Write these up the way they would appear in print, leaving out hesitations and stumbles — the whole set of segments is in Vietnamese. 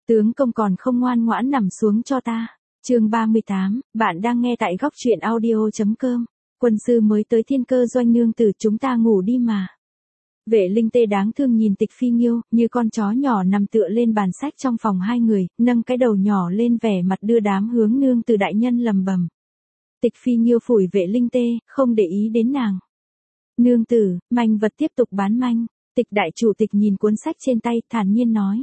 Tướng công còn không ngoan ngoãn nằm xuống cho ta. Chương 38, bạn đang nghe tại góc truyện audio.com. Quân sư mới tới Thiên Cơ Doanh nương tử, chúng ta ngủ đi mà. Vệ Linh Tê đáng thương nhìn Tịch Phi Nghiêu, như con chó nhỏ nằm tựa lên bàn sách trong phòng hai người, nâng cái đầu nhỏ lên vẻ mặt đưa đám hướng nương tử đại nhân lầm bầm. Tịch Phi Nghiêu phủi Vệ Linh Tê, không để ý đến nàng. Nương tử, manh vật tiếp tục bán manh. Tịch đại chủ tịch nhìn cuốn sách trên tay, thản nhiên nói.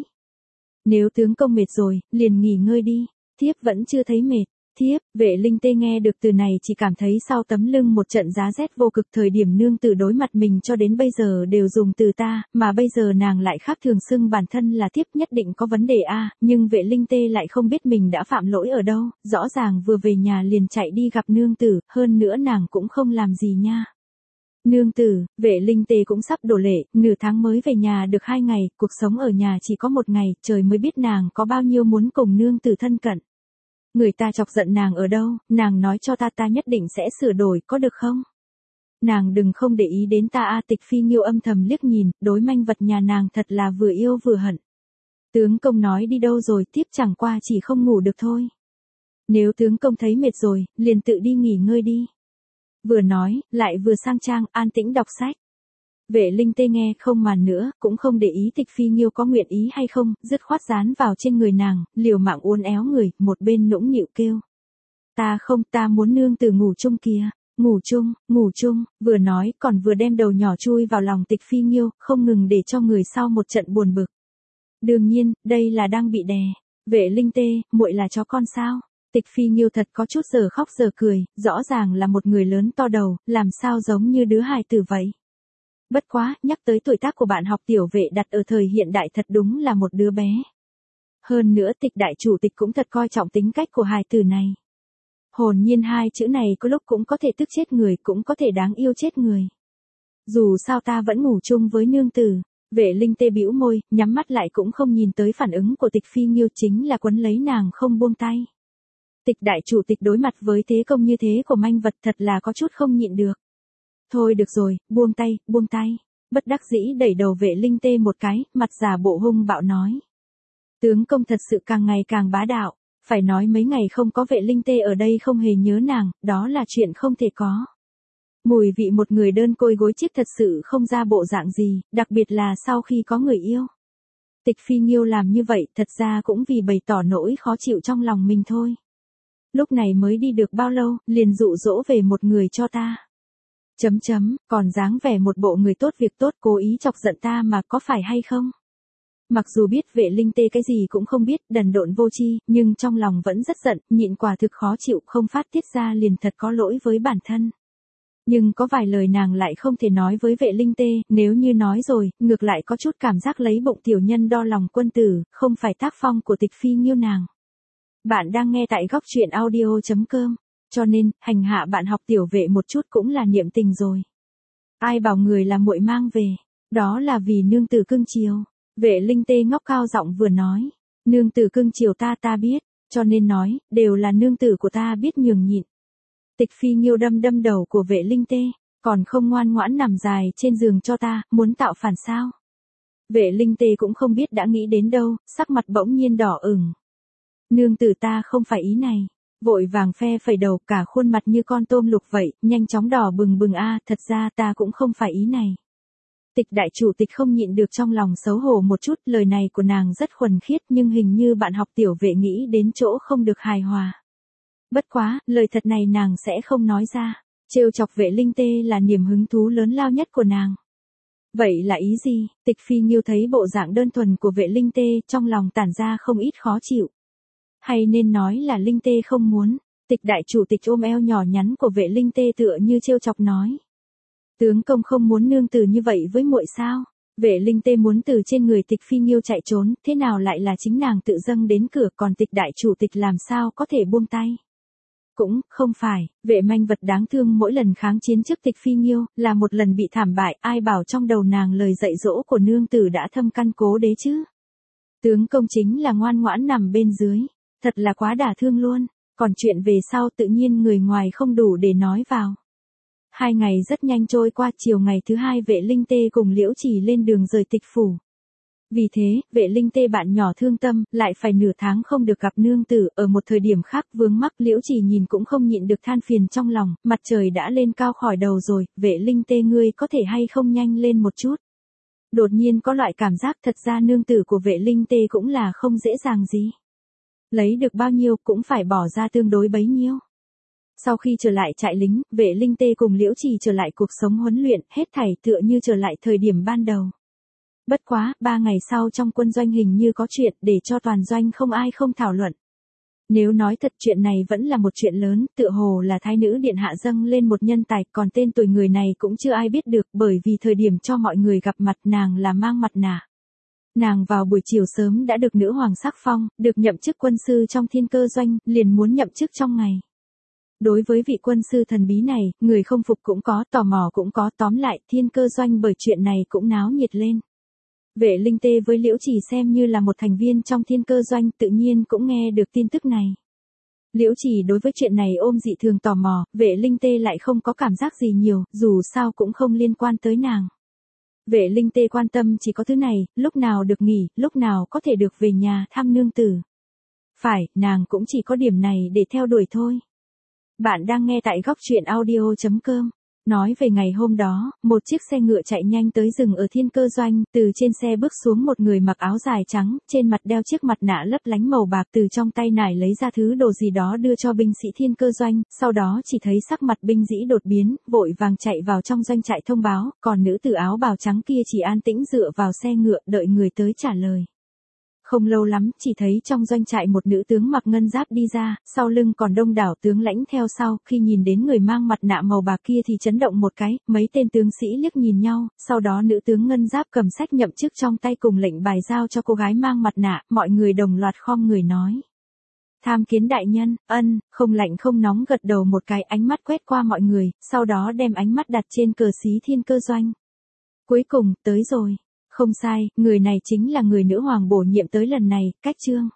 Nếu tướng công mệt rồi, liền nghỉ ngơi đi. Thiếp vẫn chưa thấy mệt. Thiếp, Vệ Linh Tê nghe được từ này chỉ cảm thấy sau tấm lưng một trận giá rét vô cực. Thời điểm nương tử đối mặt mình cho đến bây giờ đều dùng từ ta, mà bây giờ nàng lại khác thường xưng bản thân là thiếp, nhất định có vấn đề a. Nhưng Vệ Linh Tê lại không biết mình đã phạm lỗi ở đâu, rõ ràng vừa về nhà liền chạy đi gặp nương tử, hơn nữa nàng cũng không làm gì nha. Nương tử, Vệ Linh Tê cũng sắp đổ lệ, nửa tháng mới về nhà được 2 ngày, cuộc sống ở nhà chỉ có 1 ngày, trời mới biết nàng có bao nhiêu muốn cùng nương tử thân cận. Người ta chọc giận nàng ở đâu, nàng nói cho ta nhất định sẽ sửa đổi, có được không? Nàng đừng không để ý đến ta a. Tịch Phi Nghiêu âm thầm liếc nhìn, đối manh vật nhà nàng thật là vừa yêu vừa hận. Tướng công nói đi đâu rồi, tiếp chẳng qua chỉ không ngủ được thôi. Nếu tướng công thấy mệt rồi, liền tự đi nghỉ ngơi đi. Vừa nói, lại vừa sang trang, an tĩnh đọc sách. Vệ Linh Tê nghe không màn nữa, cũng không để ý Tịch Phi Nghiêu có nguyện ý hay không, dứt khoát dán vào trên người nàng, liều mạng uốn éo người, một bên nũng nịu kêu. Ta không, ta muốn nương tử ngủ chung kìa, ngủ chung, vừa nói còn vừa đem đầu nhỏ chui vào lòng Tịch Phi Nghiêu, không ngừng để cho người sau một trận buồn bực. Đương nhiên, đây là đang bị đè. Vệ Linh Tê, muội là chó con sao? Tịch Phi Nghiêu thật có chút giờ khóc giờ cười, rõ ràng là một người lớn to đầu, làm sao giống như đứa hài tử vậy. Bất quá, nhắc tới tuổi tác của bạn học tiểu Vệ đặt ở thời hiện đại thật đúng là một đứa bé. Hơn nữa Tịch đại chủ tịch cũng thật coi trọng tính cách của hài tử này. Hồn nhiên hai chữ này có lúc cũng có thể tức chết người, cũng có thể đáng yêu chết người. Dù sao ta vẫn ngủ chung với nương tử. Vệ Linh Tê bĩu môi, nhắm mắt lại cũng không nhìn tới phản ứng của Tịch Phi Nghiêu, chính là quấn lấy nàng không buông tay. Tịch đại chủ tịch đối mặt với thế công như thế của manh vật thật là có chút không nhịn được. Thôi được rồi, buông tay. Bất đắc dĩ đẩy đầu Vệ Linh Tê một cái, mặt giả bộ hung bạo nói. Tướng công thật sự càng ngày càng bá đạo, phải nói mấy ngày không có Vệ Linh Tê ở đây không hề nhớ nàng, đó là chuyện không thể có. Mùi vị một người đơn côi gối chiếc thật sự không ra bộ dạng gì, đặc biệt là sau khi có người yêu. Tịch Phi Nghiêu làm như vậy thật ra cũng vì bày tỏ nỗi khó chịu trong lòng mình thôi. Lúc này mới đi được bao lâu, liền dụ dỗ về một người cho ta. Còn dáng vẻ một bộ người tốt việc tốt, cố ý chọc giận ta mà, có phải hay không? Mặc dù biết Vệ Linh Tê cái gì cũng không biết, đần độn vô tri, nhưng trong lòng vẫn rất giận, nhịn quả thực khó chịu, không phát tiết ra liền thật có lỗi với bản thân. Nhưng có vài lời nàng lại không thể nói với Vệ Linh Tê, nếu như nói rồi, ngược lại có chút cảm giác lấy bụng tiểu nhân đo lòng quân tử, không phải tác phong của Tịch Phi Nghiêu nàng. Bạn đang nghe tại góc truyện audio.com, cho nên, hành hạ bạn học tiểu Vệ một chút cũng là niệm tình rồi. Ai bảo người là muội mang về, đó là vì nương tử cưng chiều. Vệ Linh Tê ngóc cao giọng vừa nói, nương tử cưng chiều ta biết, cho nên nói, đều là nương tử của ta biết nhường nhịn. Tịch Phi Nghiêu đâm đầu của Vệ Linh Tê, còn không ngoan ngoãn nằm dài trên giường cho ta, muốn tạo phản sao? Vệ Linh Tê cũng không biết đã nghĩ đến đâu, sắc mặt bỗng nhiên đỏ ửng. Nương tử ta không phải ý này. Vội vàng phe phẩy đầu, cả khuôn mặt như con tôm luộc vậy, nhanh chóng đỏ bừng a, thật ra ta cũng không phải ý này. Tịch đại chủ tịch không nhịn được trong lòng xấu hổ một chút, lời này của nàng rất thuần khiết nhưng hình như bạn học tiểu Vệ nghĩ đến chỗ không được hài hòa. Bất quá, lời thật này nàng sẽ không nói ra, trêu chọc Vệ Linh Tê là niềm hứng thú lớn lao nhất của nàng. Vậy là ý gì? Tịch Phi Nghiêu thấy bộ dạng đơn thuần của Vệ Linh Tê, trong lòng tản ra không ít khó chịu. Hay nên nói là Linh Tê không muốn. Tịch đại chủ tịch ôm eo nhỏ nhắn của Vệ Linh Tê tựa như trêu chọc nói. Tướng công không muốn nương tử như vậy với muội sao? Vệ Linh Tê muốn từ trên người Tịch Phi Nghiêu chạy trốn, thế nào lại là chính nàng tự dâng đến cửa, còn Tịch đại chủ tịch làm sao có thể buông tay? Cũng không phải, Vệ manh vật đáng thương mỗi lần kháng chiến trước Tịch Phi Nghiêu, là một lần bị thảm bại, ai bảo trong đầu nàng lời dạy dỗ của nương tử đã thâm căn cố đế chứ? Tướng công chính là ngoan ngoãn nằm bên dưới, thật là quá đả thương luôn, còn chuyện về sau tự nhiên người ngoài không đủ để nói vào. 2 ngày rất nhanh trôi qua, chiều ngày thứ 2 Vệ Linh Tê cùng Liễu Chỉ lên đường rời Tịch phủ. Vì thế, Vệ Linh Tê bạn nhỏ thương tâm, lại phải nửa tháng không được gặp nương tử, ở một thời điểm khác vướng mắc Liễu Chỉ nhìn cũng không nhịn được than phiền trong lòng, mặt trời đã lên cao khỏi đầu rồi, Vệ Linh Tê ngươi có thể hay không nhanh lên một chút. Đột nhiên có loại cảm giác thật ra nương tử của Vệ Linh Tê cũng là không dễ dàng gì. Lấy được bao nhiêu cũng phải bỏ ra tương đối bấy nhiêu. Sau khi trở lại trại lính, Vệ Linh Tê cùng Liễu Chỉ trở lại cuộc sống huấn luyện, hết thảy tựa như trở lại thời điểm ban đầu. Bất quá, 3 ngày sau trong quân doanh hình như có chuyện để cho toàn doanh không ai không thảo luận. Nếu nói thật chuyện này vẫn là một chuyện lớn, tựa hồ là thái nữ điện hạ dâng lên một nhân tài, còn tên tuổi người này cũng chưa ai biết được bởi vì thời điểm cho mọi người gặp mặt nàng là mang mặt nạ. Nàng vào buổi chiều sớm đã được nữ hoàng sắc phong, được nhậm chức quân sư trong thiên cơ doanh, liền muốn nhậm chức trong ngày. Đối với vị quân sư thần bí này, người không phục cũng có, tò mò cũng có, tóm lại thiên cơ doanh bởi chuyện này cũng náo nhiệt lên. Vệ Linh Tê với Liễu Chỉ xem như là một thành viên trong thiên cơ doanh tự nhiên cũng nghe được tin tức này. Liễu Chỉ đối với chuyện này ôm dị thường tò mò, Vệ Linh Tê lại không có cảm giác gì nhiều, dù sao cũng không liên quan tới nàng. Vệ Linh Tê quan tâm chỉ có thứ này, lúc nào được nghỉ, lúc nào có thể được về nhà thăm nương tử. Phải, nàng cũng chỉ có điểm này để theo đuổi thôi. Bạn đang nghe tại góc truyện audio.com. Nói về ngày hôm đó, một chiếc xe ngựa chạy nhanh tới dừng ở thiên cơ doanh, từ trên xe bước xuống một người mặc áo dài trắng, trên mặt đeo chiếc mặt nạ lấp lánh màu bạc, từ trong tay nải lấy ra thứ đồ gì đó đưa cho binh sĩ thiên cơ doanh, sau đó chỉ thấy sắc mặt binh sĩ đột biến, vội vàng chạy vào trong doanh trại thông báo, còn nữ tử áo bào trắng kia chỉ an tĩnh dựa vào xe ngựa đợi người tới trả lời. Không lâu lắm, chỉ thấy trong doanh trại một nữ tướng mặc ngân giáp đi ra, sau lưng còn đông đảo tướng lãnh theo sau, khi nhìn đến người mang mặt nạ màu bạc kia thì chấn động một cái, mấy tên tướng sĩ liếc nhìn nhau, sau đó nữ tướng ngân giáp cầm sách nhậm chức trong tay cùng lệnh bài giao cho cô gái mang mặt nạ, mọi người đồng loạt khom người nói. Tham kiến đại nhân, ân, không lạnh không nóng gật đầu một cái, ánh mắt quét qua mọi người, sau đó đem ánh mắt đặt trên cờ xí thiên cơ doanh. Cuối cùng, tới rồi. Không sai, người này chính là người nữ hoàng bổ nhiệm tới lần này, Cách Trương.